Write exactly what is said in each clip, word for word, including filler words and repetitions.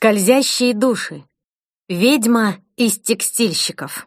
Скользящие души. Ведьма из текстильщиков.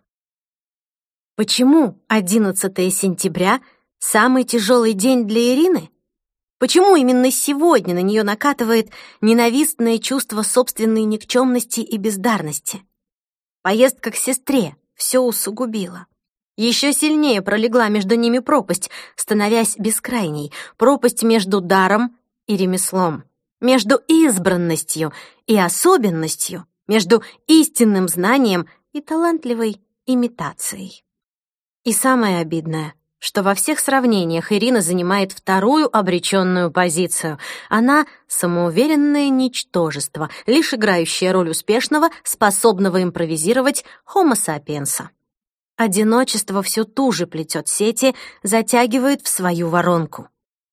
Почему одиннадцатое сентября — самый тяжелый день для Ирины? Почему именно сегодня на нее накатывает ненавистное чувство собственной никчемности и бездарности? Поездка к сестре все усугубила. Еще сильнее пролегла между ними пропасть, становясь бескрайней, пропасть между даром и ремеслом, между избранностью и особенностью, между истинным знанием и талантливой имитацией. И самое обидное, что во всех сравнениях Ирина занимает вторую обреченную позицию. Она — самоуверенное ничтожество, лишь играющее роль успешного, способного импровизировать хомо сапиенса. Одиночество все туже плетет сети, затягивает в свою воронку.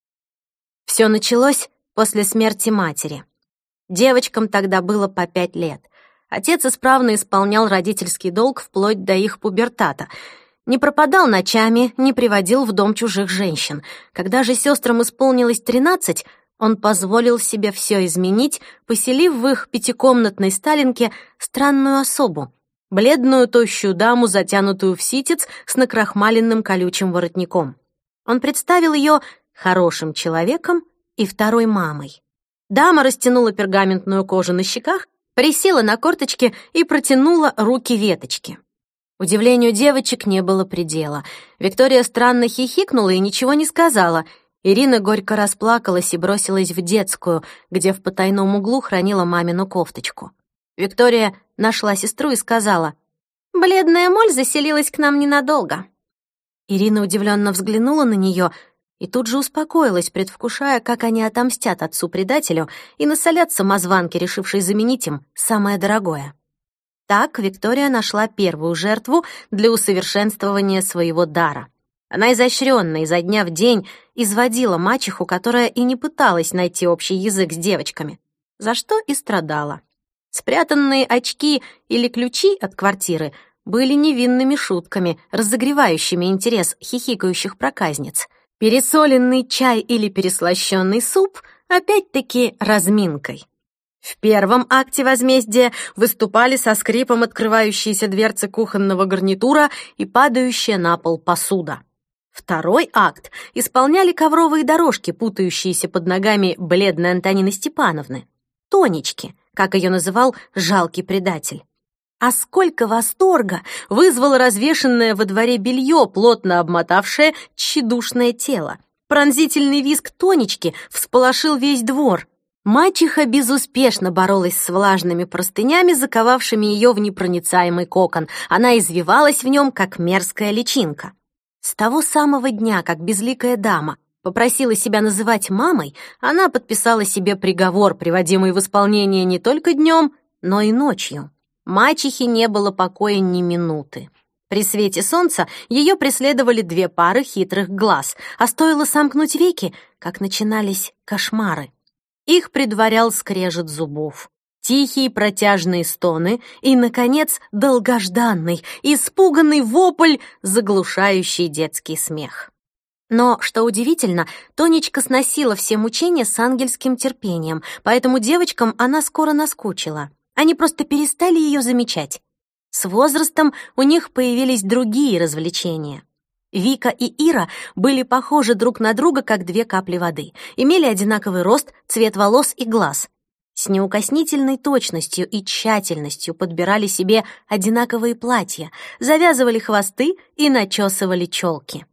Все началось после смерти матери. Девочкам тогда было по пять лет. Отец исправно исполнял родительский долг вплоть до их пубертата. Не пропадал ночами, не приводил в дом чужих женщин. Когда же сестрам исполнилось тринадцать, он позволил себе все изменить, поселив в их пятикомнатной сталинке странную особу, бледную тощую даму, затянутую в ситец с накрахмаленным колючим воротником. Он представил ее хорошим человеком и второй мамой. Дама растянула пергаментную кожу на щеках, присела на корточки и протянула руки веточки. Удивлению девочек не было предела. Виктория странно хихикнула и ничего не сказала. Ирина горько расплакалась и бросилась в детскую, где в потайном углу хранила мамину кофточку. Виктория нашла сестру и сказала: «Бледная моль заселилась к нам ненадолго». Ирина удивленно взглянула на нее и тут же успокоилась, предвкушая, как они отомстят отцу-предателю и насолят самозванке, решившей заменить им самое дорогое. Так Виктория нашла первую жертву для усовершенствования своего дара. Она изощренно изо дня в день изводила мачеху, которая и не пыталась найти общий язык с девочками, за что и страдала. Спрятанные очки или ключи от квартиры были невинными шутками, разогревающими интерес хихикающих проказниц. Пересоленный чай или переслащенный суп — опять-таки разминкой. В первом акте возмездия выступали со скрипом открывающиеся дверцы кухонного гарнитура и падающая на пол посуда. Второй акт исполняли ковровые дорожки, путающиеся под ногами бледной Антонины Степановны. Тонечки, как ее называл жалкий предатель. А сколько восторга вызвало развешенное во дворе белье, плотно обмотавшее тщедушное тело. Пронзительный визг Тонечки всполошил весь двор. Мачеха безуспешно боролась с влажными простынями, заковавшими ее в непроницаемый кокон. Она извивалась в нем, как мерзкая личинка. С того самого дня, как безликая дама попросила себя называть мамой, она подписала себе приговор, приводимый в исполнение не только днем, но и ночью. Мачехе не было покоя ни минуты. При свете солнца ее преследовали две пары хитрых глаз, а стоило сомкнуть веки, как начинались кошмары. Их предварял скрежет зубов, тихие протяжные стоны и, наконец, долгожданный, испуганный вопль, заглушающий детский смех. Но, что удивительно, Тонечка сносила все мучения с ангельским терпением, поэтому девочкам она скоро наскучила. Они просто перестали ее замечать. С возрастом у них появились другие развлечения. Вика и Ира были похожи друг на друга, как две капли воды, имели одинаковый рост, цвет волос и глаз. С неукоснительной точностью и тщательностью подбирали себе одинаковые платья, завязывали хвосты и начесывали челки.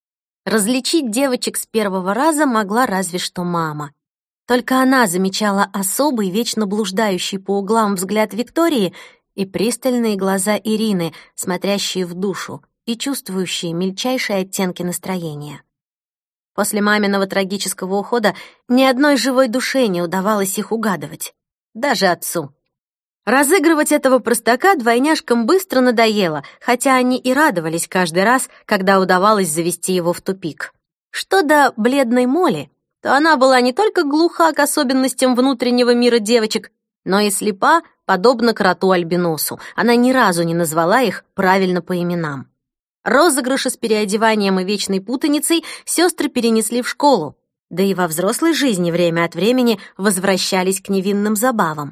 Различить девочек с первого раза могла разве что мама. Только она замечала особый, вечно блуждающий по углам взгляд Виктории и пристальные глаза Ирины, смотрящие в душу и чувствующие мельчайшие оттенки настроения. После маминого трагического ухода ни одной живой душе не удавалось их угадывать, даже отцу. Разыгрывать этого простака двойняшкам быстро надоело, хотя они и радовались каждый раз, когда удавалось завести его в тупик. Что до бледной Моли, то она была не только глуха к особенностям внутреннего мира девочек, но и слепа, подобно кроту-альбиносу. Она ни разу не назвала их правильно по именам. Розыгрыши с переодеванием и вечной путаницей сестры перенесли в школу, да и во взрослой жизни время от времени возвращались к невинным забавам.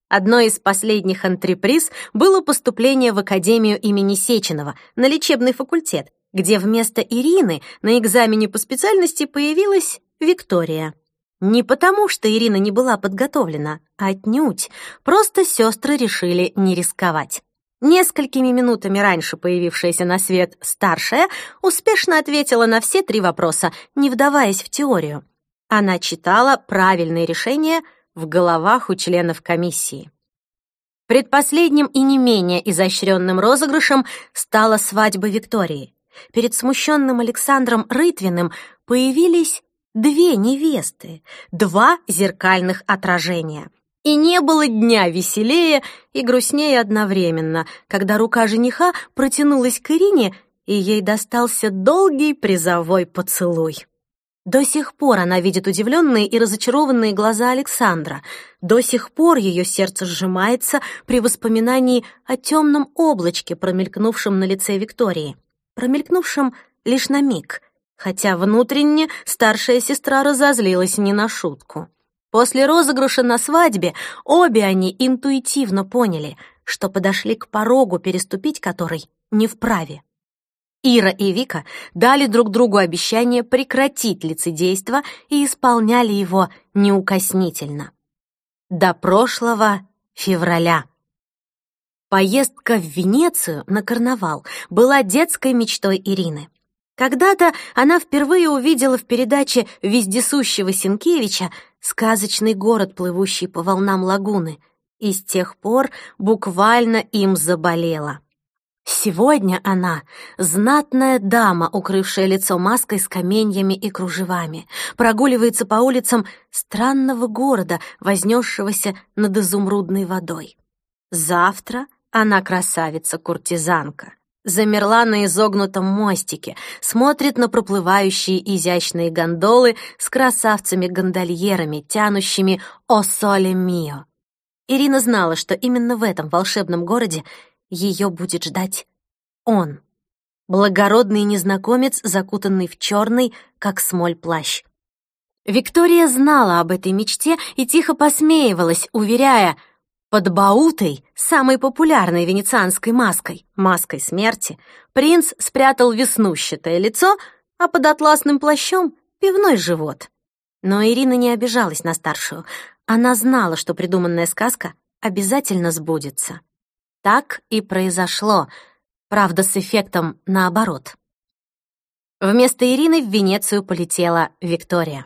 Одной из последних антреприз было поступление в Академию имени Сеченова на лечебный факультет, где вместо Ирины на экзамене по специальности появилась Виктория. Не потому, что Ирина не была подготовлена, а отнюдь. Просто сестры решили не рисковать. Несколькими минутами раньше появившаяся на свет старшая успешно ответила на все три вопроса, не вдаваясь в теорию. Она читала правильные решения в головах у членов комиссии. Предпоследним и не менее изощренным розыгрышем стала свадьба Виктории. Перед смущенным Александром Рытвиным появились две невесты, два зеркальных отражения. И не было дня веселее и грустнее одновременно, когда рука жениха протянулась к Ирине, и ей достался долгий призовой поцелуй. До сих пор она видит удивленные и разочарованные глаза Александра. До сих пор ее сердце сжимается при воспоминании о темном облачке, промелькнувшем на лице Виктории. Промелькнувшем лишь на миг, хотя внутренне старшая сестра разозлилась не на шутку. После розыгрыша на свадьбе обе они интуитивно поняли, что подошли к порогу, переступить который не вправе. Ира и Вика дали друг другу обещание прекратить лицедейство и исполняли его неукоснительно. До прошлого февраля. Поездка в Венецию на карнавал была детской мечтой Ирины. Когда-то она впервые увидела в передаче вездесущего Сенкевича сказочный город, плывущий по волнам лагуны, и с тех пор буквально им заболела. Сегодня она — знатная дама, укрывшая лицо маской с каменьями и кружевами, прогуливается по улицам странного города, вознесшегося над изумрудной водой. Завтра она красавица-куртизанка. Замерла на изогнутом мостике, смотрит на проплывающие изящные гондолы с красавцами-гондольерами, тянущими «О соле мио». Ирина знала, что именно в этом волшебном городе ее будет ждать он. Благородный незнакомец, закутанный в черный, как смоль, плащ. Виктория знала об этой мечте и тихо посмеивалась, уверяя, под баутой, самой популярной венецианской маской, маской смерти, принц спрятал веснущатое лицо, а под атласным плащом — пивной живот. Но Ирина не обижалась на старшую. Она знала, что придуманная сказка обязательно сбудется. Так и произошло, правда, с эффектом наоборот. Вместо Ирины в Венецию полетела Виктория.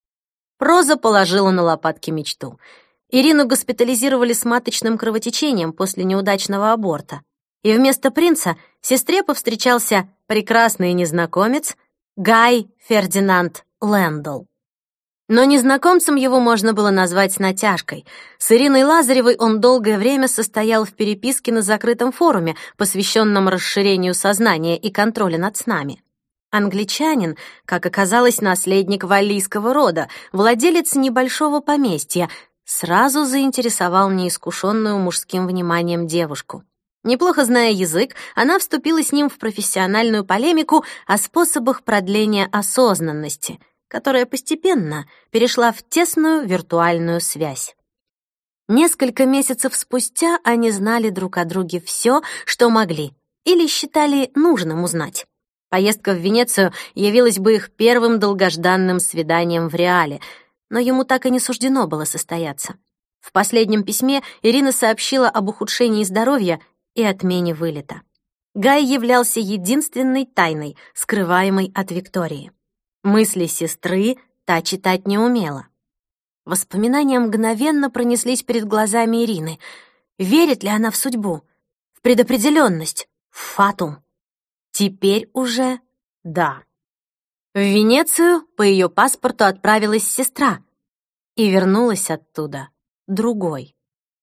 Проза положила на лопатки мечту. Ирину госпитализировали с маточным кровотечением после неудачного аборта. И вместо принца сестре повстречался прекрасный незнакомец Гай Фердинанд Лэндалл. Но незнакомцем его можно было назвать с натяжкой. С Ириной Лазаревой он долгое время состоял в переписке на закрытом форуме, посвященном расширению сознания и контролю над снами. Англичанин, как оказалось, наследник валлийского рода, владелец небольшого поместья, сразу заинтересовал неискушенную мужским вниманием девушку. Неплохо зная язык, она вступила с ним в профессиональную полемику о способах продления осознанности, которая постепенно перешла в тесную виртуальную связь. Несколько месяцев спустя они знали друг о друге все, что могли, или считали нужным узнать. Поездка в Венецию явилась бы их первым долгожданным свиданием в реале, но ему так и не суждено было состояться. В последнем письме Ирина сообщила об ухудшении здоровья и отмене вылета. Гай являлся единственной тайной, скрываемой от Виктории. Мысли сестры та читать не умела. Воспоминания мгновенно пронеслись перед глазами Ирины. Верит ли она в судьбу, в предопределенность, в фатум? Теперь уже да. В Венецию по ее паспорту отправилась сестра и вернулась оттуда другой.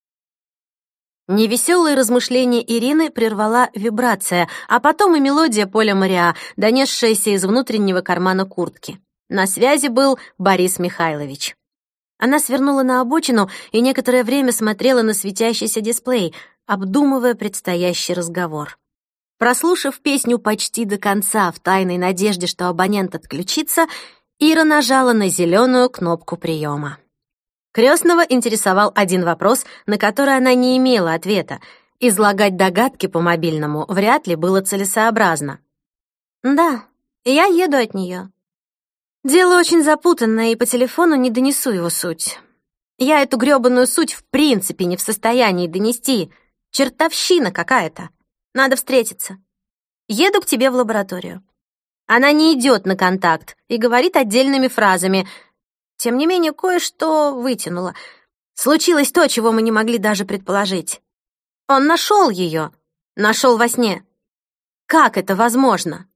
Невеселые размышления Ирины прервала вибрация, а потом и мелодия Поля Мориа, донесшаяся из внутреннего кармана куртки. На связи был Борис Михайлович. Она свернула на обочину и некоторое время смотрела на светящийся дисплей, обдумывая предстоящий разговор. Прослушав песню почти до конца в тайной надежде, что абонент отключится, Ира нажала на зеленую кнопку приема. Крестного интересовал один вопрос, на который она не имела ответа. Излагать догадки по мобильному вряд ли было целесообразно. «Да, я еду от нее. Дело очень запутанное, и по телефону не донесу его суть. Я эту грёбаную суть в принципе не в состоянии донести. Чертовщина какая-то. Надо встретиться. Еду к тебе в лабораторию». Она не идет на контакт и говорит отдельными фразами. Тем не менее, кое-что вытянула. Случилось то, чего мы не могли даже предположить. Он нашел ее. Нашел во сне. Как это возможно?